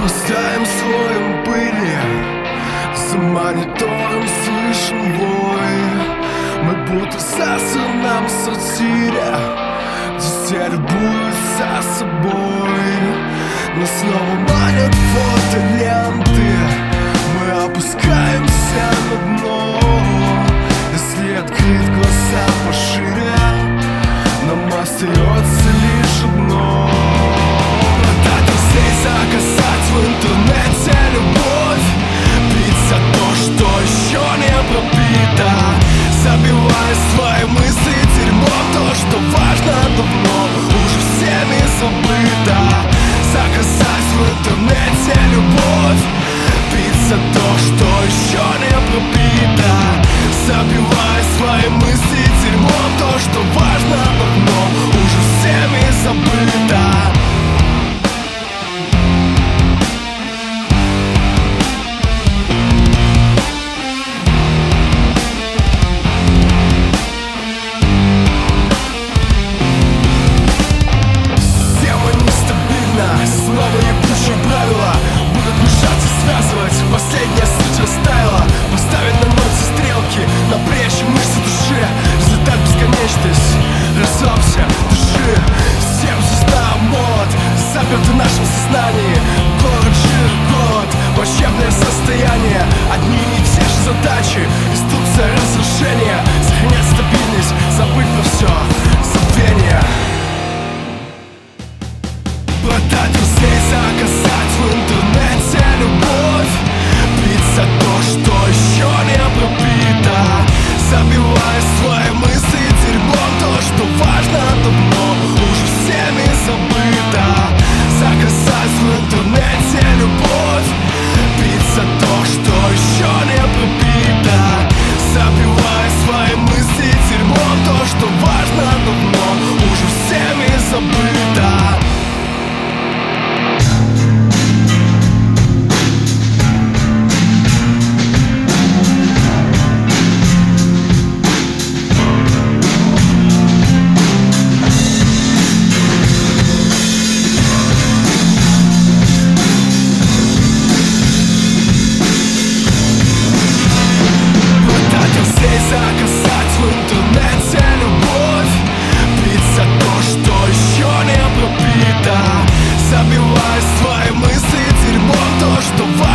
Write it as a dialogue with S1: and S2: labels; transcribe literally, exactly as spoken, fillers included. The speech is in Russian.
S1: Оставим слоем пыли, за монитором слышен вой. Мы будто в засунном сортире, где любуются собой. Но снова манят фотоленты, мы опускаемся на дно. Если открыть глаза пошире, нам остается лишь одно: продать друзей, заказать в интернете любовь, пить за то, что еще не пропито, забивая свои мысли дерьмом. То, что важно, давно уже всеми забыто. Заказать в интернете любовь, пить за то, что еще не пропито, забивая свои мысли дерьмом. То, что важно, давно уже всеми забыто. Новые ебучие правила будут мешать и связывать. Последняя суть растаяла, поставить на ноль все стрелки, напрячь мышцы души. Результат бесконечность, расслабься, души. Всем звезда молот, заперт в нашем сознании. Город, жир, голод, плачевное состояние. Одни и те же задачи, инструкция разрушения. Сохранять стабильность, забыть про все, забвение. Продать друзей, заказать в интернете любовь, пить за то, что еще не пропито, забивая свои мысли дерьмом. То, что важно, давно уже всеми забыто. Заказать в интернете любовь, пить за то, что еще не пропито, забивая свои мысли дерьмом. То, что важно, давно уже всеми забыто. Заказать в интернете любовь, пить за то, что еще не пропито, забивая свои мысли дерьмом. То, что